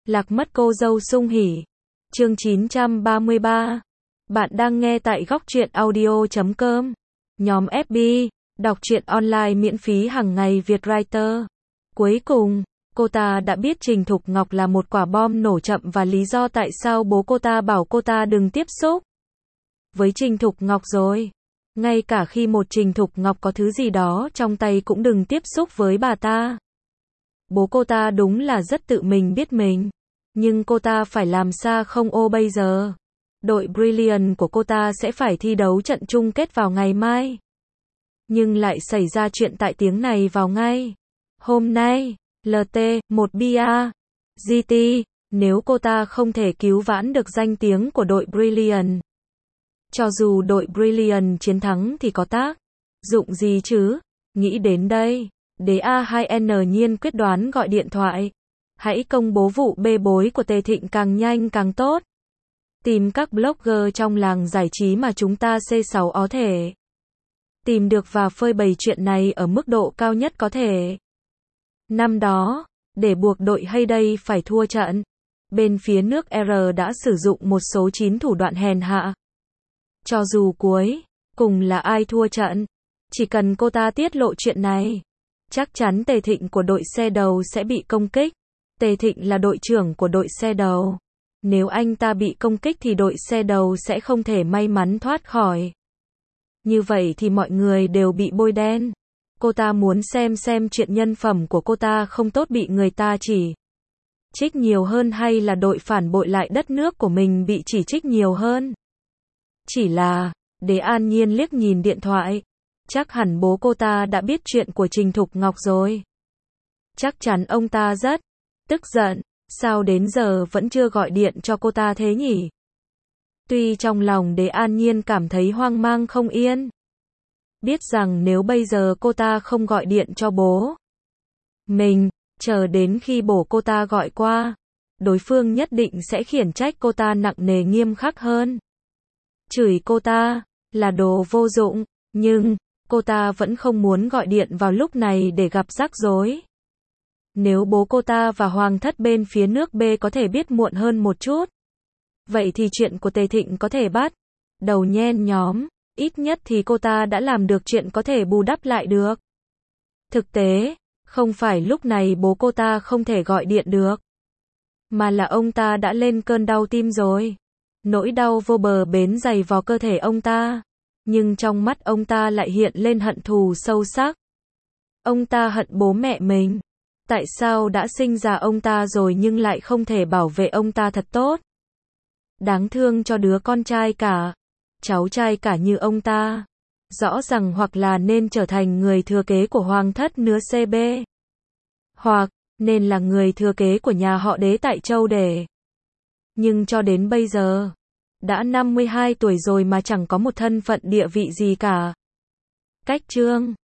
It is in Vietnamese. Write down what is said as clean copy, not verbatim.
Lạc mất cô dâu Sung Hỉ. Chương 933. Bạn đang nghe tại góc truyện audio.com. Nhóm FB, đọc truyện online miễn phí hàng ngày Việt Writer. Cuối cùng, cô ta đã biết Trình Thục Ngọc là một quả bom nổ chậm và lý do tại sao bố cô ta bảo cô ta đừng tiếp xúc với Trình Thục Ngọc rồi. Ngay cả khi một Trình Thục Ngọc có thứ gì đó trong tay cũng đừng tiếp xúc với bà ta. Bố cô ta đúng là rất tự mình biết mình. Nhưng cô ta phải làm sao không ô bây giờ? Đội Brilliant của cô ta sẽ phải thi đấu trận chung kết vào ngày mai. Nhưng lại xảy ra chuyện tại tiếng này vào ngay hôm nay. LT, 1 bia. GT, nếu cô ta không thể cứu vãn được danh tiếng của đội Brilliant. Cho dù đội Brilliant chiến thắng thì có tác dụng gì chứ? Nghĩ đến đây, đế A2N nhiên quyết đoán gọi điện thoại. Hãy công bố vụ bê bối của Tề Thịnh càng nhanh càng tốt. Tìm các blogger trong làng giải trí mà chúng ta C6 có thể tìm được và phơi bày chuyện này ở mức độ cao nhất có thể. Năm đó, để buộc đội Hayday phải thua trận, bên phía nước R đã sử dụng một số 9 thủ đoạn hèn hạ. Cho dù cuối cùng là ai thua trận, chỉ cần cô ta tiết lộ chuyện này, chắc chắn Tề Thịnh của đội xe đầu sẽ bị công kích. Tề Thịnh là đội trưởng của đội xe đầu. Nếu anh ta bị công kích thì đội xe đầu sẽ không thể may mắn thoát khỏi. Như vậy thì mọi người đều bị bôi đen. Cô ta muốn xem chuyện nhân phẩm của cô ta không tốt bị người ta chỉ trích nhiều hơn hay là đội phản bội lại đất nước của mình bị chỉ trích nhiều hơn. Chỉ là, Đế An Nhiên liếc nhìn điện thoại. Chắc hẳn bố cô ta đã biết chuyện của Trình Thục Ngọc rồi. Chắc chắn ông ta rất tức giận. Sao đến giờ vẫn chưa gọi điện cho cô ta thế nhỉ? Tuy trong lòng Đế An Nhiên cảm thấy hoang mang không yên. Biết rằng nếu bây giờ cô ta không gọi điện cho bố mình, chờ đến khi bố cô ta gọi qua, đối phương nhất định sẽ khiển trách cô ta nặng nề nghiêm khắc hơn. Chửi cô ta là đồ vô dụng, nhưng cô ta vẫn không muốn gọi điện vào lúc này để gặp rắc rối. Nếu bố cô ta và hoàng thất bên phía nước B có thể biết muộn hơn một chút, vậy thì chuyện của Tề Thịnh có thể bắt đầu nhen nhóm, ít nhất thì cô ta đã làm được chuyện có thể bù đắp lại được. Thực tế, không phải lúc này bố cô ta không thể gọi điện được, mà là ông ta đã lên cơn đau tim rồi. Nỗi đau vô bờ bến dày vào cơ thể ông ta, nhưng trong mắt ông ta lại hiện lên hận thù sâu sắc. Ông ta hận bố mẹ mình. Tại sao đã sinh ra ông ta rồi nhưng lại không thể bảo vệ ông ta thật tốt? Đáng thương cho đứa con trai cả, cháu trai cả như ông ta. Rõ ràng hoặc là nên trở thành người thừa kế của hoàng thất nứa CB, hoặc nên là người thừa kế của nhà họ Đế tại Châu Đề. Nhưng cho đến bây giờ, đã 52 tuổi rồi mà chẳng có một thân phận địa vị gì cả. Cách chương